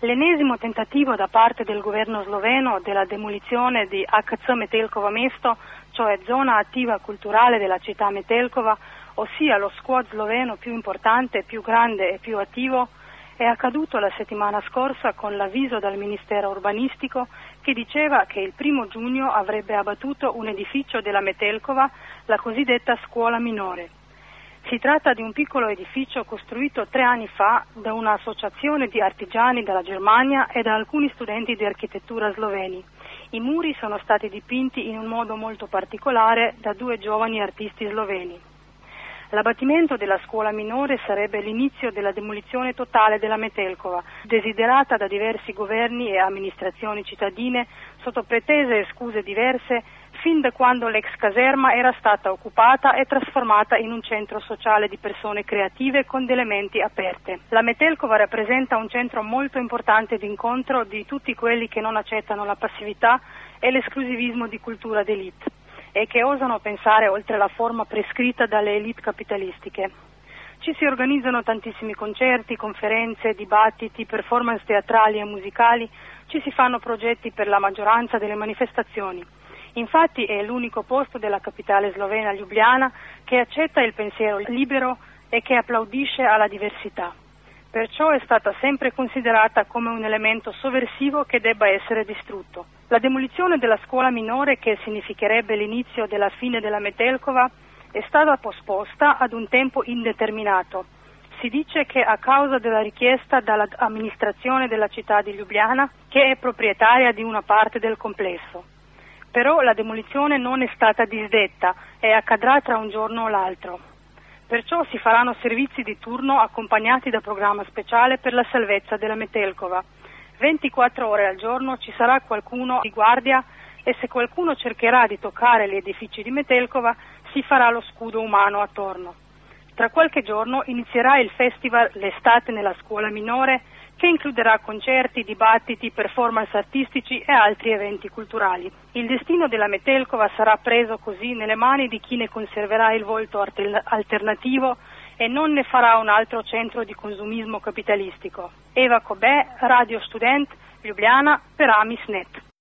L'ennesimo tentativo da parte del governo sloveno della demolizione di HC Metelkova Mesto, cioè zona attiva culturale della città Metelkova, ossia lo squad sloveno più importante, più grande e più attivo, è accaduto la settimana scorsa con l'avviso dal Ministero Urbanistico che diceva che il 1 giugno avrebbe abbattuto un edificio della Metelkova, la cosiddetta scuola minore. Si tratta di un piccolo edificio costruito 3 anni fa da un'associazione di artigiani dalla Germania e da alcuni studenti di architettura sloveni. I muri sono stati dipinti in un modo molto particolare da 2 giovani artisti sloveni. L'abbattimento della scuola minore sarebbe l'inizio della demolizione totale della Metelkova, desiderata da diversi governi e amministrazioni cittadine sotto pretese e scuse diverse fin da quando l'ex caserma era stata occupata e trasformata in un centro sociale di persone creative con delle menti aperte. La Metelkova rappresenta un centro molto importante di incontro di tutti quelli che non accettano la passività e l'esclusivismo di cultura d'élite e che osano pensare oltre la forma prescritta dalle elite capitalistiche. Ci si organizzano tantissimi concerti, conferenze, dibattiti, performance teatrali e musicali, ci si fanno progetti per la maggioranza delle manifestazioni. Infatti è l'unico posto della capitale slovena, Ljubljana, che accetta il pensiero libero e che applaudisce alla diversità. Perciò è stata sempre considerata come un elemento sovversivo che debba essere distrutto. La demolizione della scuola minore, che significherebbe l'inizio della fine della Metelkova, è stata posposta ad un tempo indeterminato. Si dice che a causa della richiesta dall'amministrazione della città di Ljubljana, che è proprietaria di una parte del complesso. Però la demolizione non è stata disdetta e accadrà tra un giorno o l'altro. Perciò si faranno servizi di turno accompagnati da programma speciale per la salvezza della Metelkova. 24 ore al giorno ci sarà qualcuno di guardia e se qualcuno cercherà di toccare gli edifici di Metelkova si farà lo scudo umano attorno. Tra qualche giorno inizierà il festival L'estate nella scuola minore, che includerà concerti, dibattiti, performance artistici e altri eventi culturali. Il destino della Metelkova sarà preso così nelle mani di chi ne conserverà il volto alternativo e non ne farà un altro centro di consumismo capitalistico. Eva Cobè, Radio Student, Ljubljana, per Amisnet.